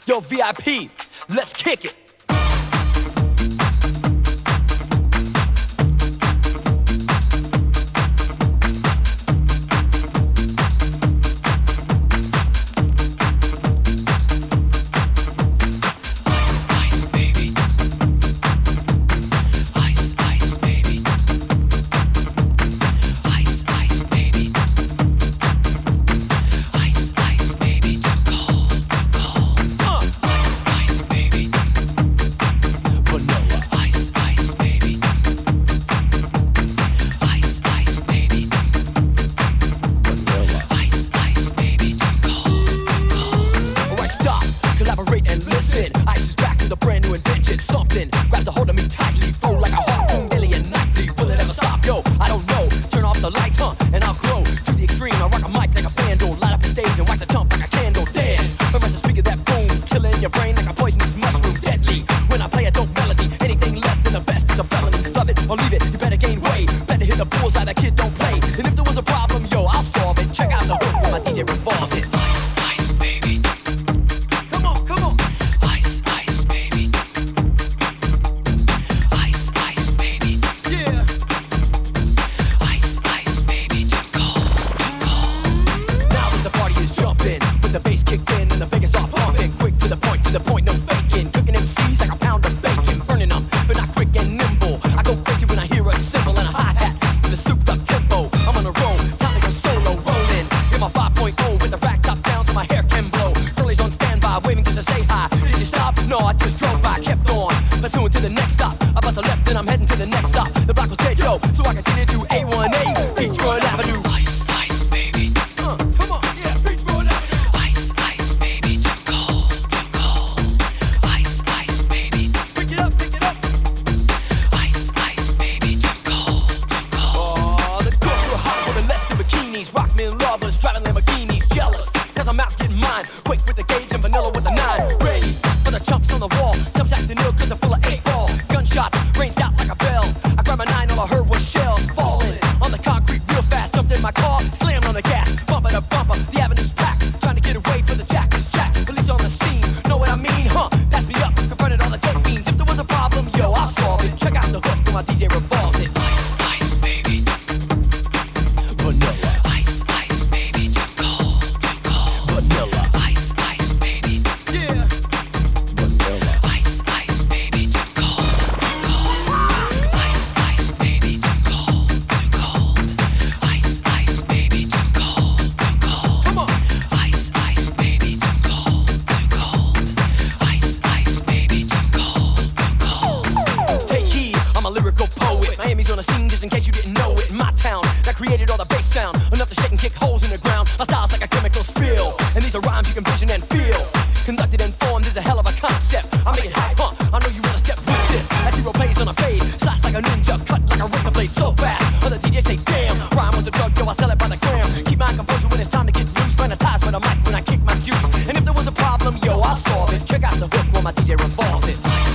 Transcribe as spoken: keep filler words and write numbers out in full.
Yo, V I P, let's kick it. Something grabs a hold of me tightly, flow like a harpoon daily and nightly. Will it ever stop? Yo, I don't know. Turn off the lights, huh? And I'll grow to the extreme. I rock a mic like a vandal, light up the stage and wax a jump like a candle. Dance, memorize a speaker that booms, killing your brain like a poisonous mushroom. Deadly. When I play a dope melody, anything less than the best is a felony. Love it or leave it, you better gain weight. Better hit the bullseye, that kid don't play. And if there was a problem, yo, I'll solve it. Check out the hook when my D J revolves it. The bass kicked in and the Vegas are pumping. Quick to the point, to the point, no faking. Cooking M Cs like a pound of bacon. Burning them, but not quick and nimble. I go crazy when I hear a cymbal and a hi-hat with a souped up tempo. I'm on a roll, time to go solo, rolling. Get my five point oh with the rack top down so my hair can blow. Curly's on standby, waving just to say hi. Did you stop? No, I just drove by, kept on. Let's move to the next stop. I bust a left and I'm heading to the next stop. The block was dead, yo, so I continued to A one A, Beachfront Avenue. Ice, ice, baby. Uh, come on, yeah, Beachfront Avenue. Rockmen lovers, driving Lamborghinis, jealous, cause I'm out getting mine. Quick with the gauge and vanilla with the nine. Ready for the chumps on the wall. Jumps acting ill cause I'm full of eight ball. Gunshots ranged out like a bell. I grabbed my nine, all I heard was shells falling on the concrete real fast. Jumped in my car, slammed on the gas, bumper to bumper, the avenue's packed. Trying to get away from the jack is jack. Police on the scene, know what I mean, huh? Pass me up, confronted all the dope fiends. If there was a problem, yo, I'll solve it. Check out the hook when my D J revolves it. Ice, ice, baby. Vanilla. Miami's on the scene just in case you didn't know it. My town that created all the bass sound, enough to shake and kick holes in the ground. My style's like a chemical spill, and these are rhymes you can vision and feel. Conducted and formed is a hell of a concept. I make it hype, huh? I know you wanna step with this. As zero plays on a fade, slice like a ninja, cut like a razor blade so fast. Other D Js say, damn, rhyme was a drug, yo, I sell it by the gram. Keep my composure when it's time to get loose. Find a ties with a mic when I kick my juice. And if there was a problem, yo, I'll solve it. Check out the hook while my D J revolves it.